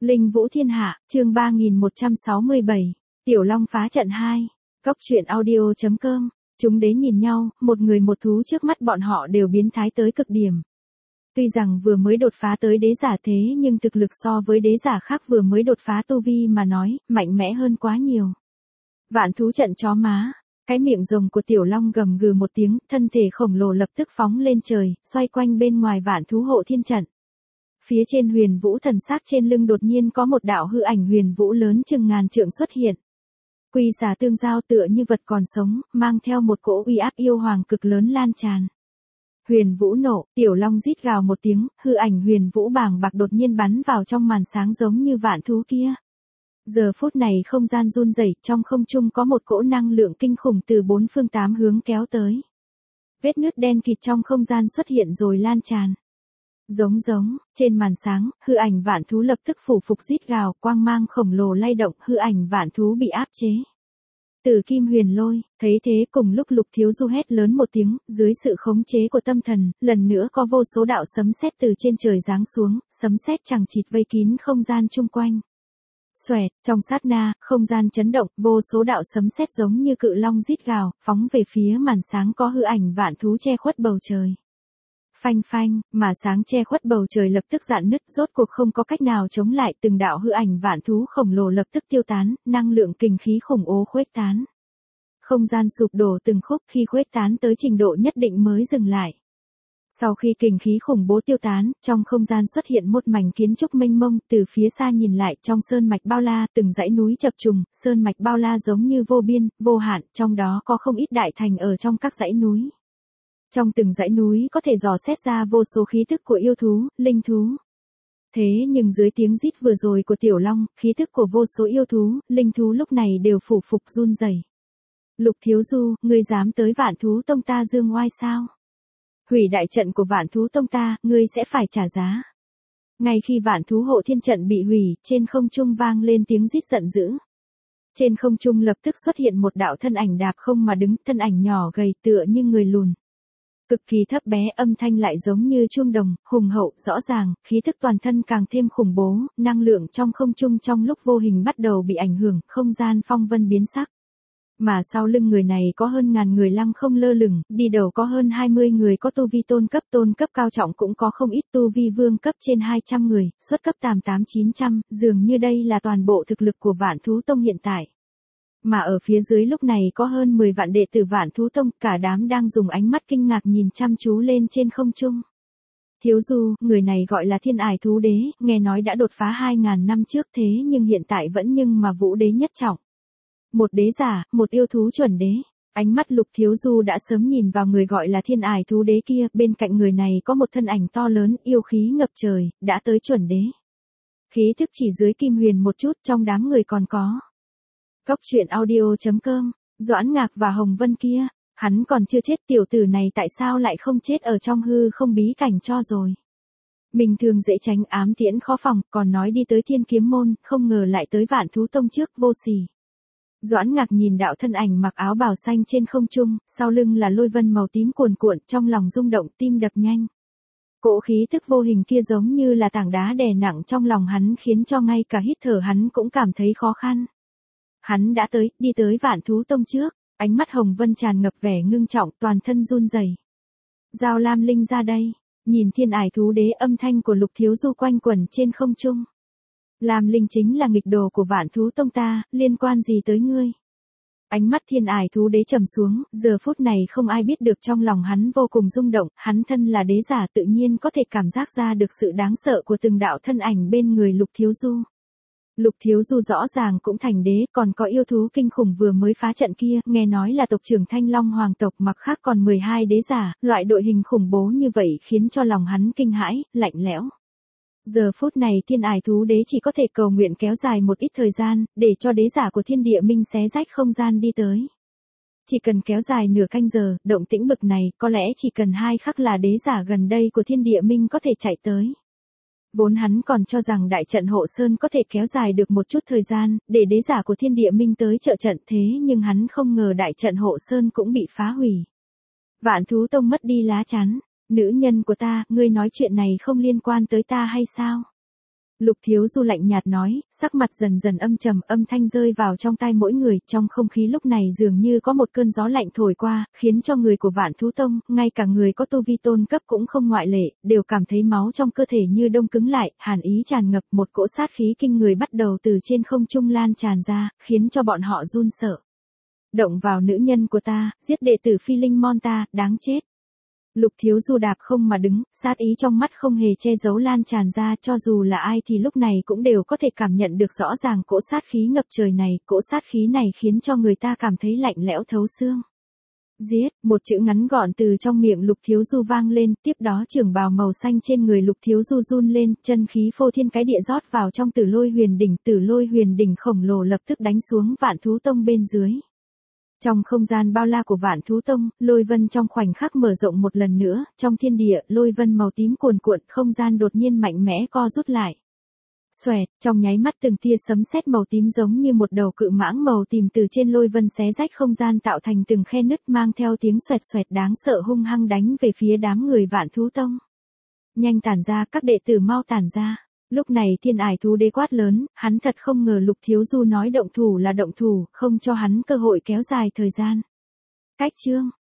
Linh Vũ Thiên Hạ, chương 3167, Tiểu Long phá trận 2, Cốc truyện audio.com, chúng đế nhìn nhau, một người một thú trước mắt bọn họ đều biến thái tới cực điểm. Tuy rằng vừa mới đột phá tới đế giả thế nhưng thực lực so với đế giả khác vừa mới đột phá tu vi mà nói, mạnh mẽ hơn quá nhiều. Vạn thú trận chó má, cái miệng rồng của Tiểu Long gầm gừ một tiếng, thân thể khổng lồ lập tức phóng lên trời, xoay quanh bên ngoài vạn thú hộ thiên trận. Phía trên huyền vũ thần sắc trên lưng đột nhiên có một đạo hư ảnh huyền vũ lớn chừng ngàn trượng xuất hiện. Quỳ xà tương giao tựa như vật còn sống, mang theo một cỗ uy áp yêu hoàng cực lớn lan tràn. Huyền vũ nộ, Tiểu Long rít gào một tiếng, hư ảnh huyền vũ bàng bạc đột nhiên bắn vào trong màn sáng giống như vạn thú kia. Giờ phút này không gian run rẩy, trong không trung có một cỗ năng lượng kinh khủng từ bốn phương tám hướng kéo tới. Vết nứt đen kịt trong không gian xuất hiện rồi lan tràn. Giống, trên màn sáng, hư ảnh vạn thú lập tức phủ phục rít gào, quang mang khổng lồ lay động, hư ảnh vạn thú bị áp chế. Tử kim huyền lôi, thấy thế cùng lúc Lục Thiếu Du hét lớn một tiếng, dưới sự khống chế của tâm thần, lần nữa có vô số đạo sấm sét từ trên trời giáng xuống, sấm sét chằng chịt vây kín không gian chung quanh. Xoẹt, trong sát na, không gian chấn động, vô số đạo sấm sét giống như cự long rít gào, phóng về phía màn sáng có hư ảnh vạn thú che khuất bầu trời. Phanh phanh, mà sáng che khuất bầu trời lập tức rạn nứt, rốt cuộc không có cách nào chống lại, từng đạo hư ảnh vạn thú khổng lồ lập tức tiêu tán, năng lượng kình khí khủng bố khuếch tán. Không gian sụp đổ từng khúc, khi khuếch tán tới trình độ nhất định mới dừng lại. Sau khi kình khí khủng bố tiêu tán, trong không gian xuất hiện một mảnh kiến trúc mênh mông, từ phía xa nhìn lại trong sơn mạch bao la, từng dãy núi chập trùng, sơn mạch bao la giống như vô biên, vô hạn, trong đó có không ít đại thành ở trong các dãy núi. Trong từng dãy núi có thể dò xét ra vô số khí tức của yêu thú, linh thú. Thế nhưng dưới tiếng rít vừa rồi của Tiểu Long, khí tức của vô số yêu thú, linh thú lúc này đều phủ phục run rẩy. Lục Thiếu Du, ngươi dám tới Vạn Thú Tông ta dương oai sao? Hủy đại trận của Vạn Thú Tông ta, ngươi sẽ phải trả giá. Ngay khi Vạn Thú hộ thiên trận bị hủy, trên không trung vang lên tiếng rít giận dữ. Trên không trung lập tức xuất hiện một đạo thân ảnh đạp không mà đứng, thân ảnh nhỏ gầy tựa như người lùn. Cực kỳ thấp bé, âm thanh lại giống như chuông đồng, hùng hậu, rõ ràng, khí thức toàn thân càng thêm khủng bố, năng lượng trong không trung trong lúc vô hình bắt đầu bị ảnh hưởng, không gian phong vân biến sắc. Mà sau lưng người này có hơn ngàn người lăng không lơ lửng, đi đầu có hơn 20 người có tu vi tôn cấp cao trọng cũng có không ít tu vi vương cấp trên 200 người, xuất cấp 88-900, dường như đây là toàn bộ thực lực của Vạn Thú Tông hiện tại. Mà ở phía dưới lúc này có hơn 10 vạn đệ tử Vạn Thú Tông, cả đám đang dùng ánh mắt kinh ngạc nhìn chăm chú lên trên không trung. Thiếu Du, người này gọi là Thiên Ải Thú Đế, nghe nói đã đột phá 2.000 năm trước thế nhưng hiện tại vẫn nhưng mà vũ đế nhất trọng. Một đế giả, một yêu thú chuẩn đế. Ánh mắt Lục Thiếu Du đã sớm nhìn vào người gọi là Thiên Ải Thú Đế kia, bên cạnh người này có một thân ảnh to lớn, yêu khí ngập trời, đã tới chuẩn đế. Khí thức chỉ dưới kim huyền một chút, trong đám người còn có Cốc truyện audio.com, Doãn Ngạc và Hồng Vân kia, hắn còn chưa chết, tiểu tử này tại sao lại không chết ở trong hư không bí cảnh cho rồi. Bình thường dễ tránh ám tiễn khó phòng, còn nói đi tới Thiên Kiếm Môn, không ngờ lại tới Vạn Thú Tông trước, vô sỉ. Doãn Ngạc nhìn đạo thân ảnh mặc áo bào xanh trên không trung, sau lưng là lôi vân màu tím cuồn cuộn, trong lòng rung động, tim đập nhanh. Cỗ khí tức vô hình kia giống như là tảng đá đè nặng trong lòng hắn khiến cho ngay cả hít thở hắn cũng cảm thấy khó khăn. Hắn đã đi tới Vạn Thú Tông trước, ánh mắt Hồng Vân tràn ngập vẻ ngưng trọng, toàn thân run rẩy. Giao Lam Linh ra đây, nhìn Thiên Ải Thú Đế, âm thanh của Lục Thiếu Du quanh quẩn trên không trung. Lam Linh chính là nghịch đồ của Vạn Thú Tông ta, liên quan gì tới ngươi? Ánh mắt Thiên Ải Thú Đế trầm xuống, giờ phút này không ai biết được trong lòng hắn vô cùng rung động, hắn thân là đế giả tự nhiên có thể cảm giác ra được sự đáng sợ của từng đạo thân ảnh bên người Lục Thiếu Du. Lục Thiếu Du rõ ràng cũng thành đế, còn có yêu thú kinh khủng vừa mới phá trận kia, nghe nói là tộc trưởng Thanh Long Hoàng tộc, mặt khác còn 12 đế giả, loại đội hình khủng bố như vậy khiến cho lòng hắn kinh hãi, lạnh lẽo. Giờ phút này Thiên Ải Thú Đế chỉ có thể cầu nguyện kéo dài một ít thời gian, để cho đế giả của thiên địa minh xé rách không gian đi tới. Chỉ cần kéo dài nửa canh giờ, động tĩnh bực này, có lẽ chỉ cần 2 khắc là đế giả gần đây của thiên địa minh có thể chạy tới. Vốn hắn còn cho rằng đại trận hộ sơn có thể kéo dài được một chút thời gian, để đế giả của thiên địa minh tới trợ trận, thế nhưng hắn không ngờ đại trận hộ sơn cũng bị phá hủy. Vạn Thú Tông mất đi lá chắn. Nữ nhân của ta, ngươi nói chuyện này không liên quan tới ta hay sao? Lục Thiếu Du lạnh nhạt nói, sắc mặt dần dần âm trầm, âm thanh rơi vào trong tai mỗi người, trong không khí lúc này dường như có một cơn gió lạnh thổi qua, khiến cho người của Vạn Thú Tông, ngay cả người có tu vi tôn cấp cũng không ngoại lệ, đều cảm thấy máu trong cơ thể như đông cứng lại, hàn ý tràn ngập, một cỗ sát khí kinh người bắt đầu từ trên không trung lan tràn ra, khiến cho bọn họ run sợ. Động vào nữ nhân của ta, giết đệ tử Phi Linh Môn ta, đáng chết. Lục Thiếu Du đạp không mà đứng, sát ý trong mắt không hề che giấu lan tràn ra, cho dù là ai thì lúc này cũng đều có thể cảm nhận được rõ ràng cỗ sát khí ngập trời này, cỗ sát khí này khiến cho người ta cảm thấy lạnh lẽo thấu xương. Giết, một chữ ngắn gọn từ trong miệng Lục Thiếu Du vang lên, tiếp đó trường bào màu xanh trên người Lục Thiếu Du run lên, chân khí phô thiên cái địa rót vào trong Tử Lôi huyền đỉnh khổng lồ lập tức đánh xuống Vạn Thú Tông bên dưới. Trong không gian bao la của Vạn Thú Tông, lôi vân trong khoảnh khắc mở rộng một lần nữa, trong thiên địa, lôi vân màu tím cuồn cuộn, không gian đột nhiên mạnh mẽ co rút lại. Xoẹt, trong nháy mắt từng tia sấm sét màu tím giống như một đầu cự mãng màu tím từ trên lôi vân xé rách không gian tạo thành từng khe nứt mang theo tiếng xoẹt xoẹt đáng sợ hung hăng đánh về phía đám người Vạn Thú Tông. Nhanh tản ra, các đệ tử mau tản ra. Lúc này Thiên Ải Thú Đế quát lớn, hắn thật không ngờ Lục Thiếu Du nói động thủ là động thủ, không cho hắn cơ hội kéo dài thời gian. Cách chương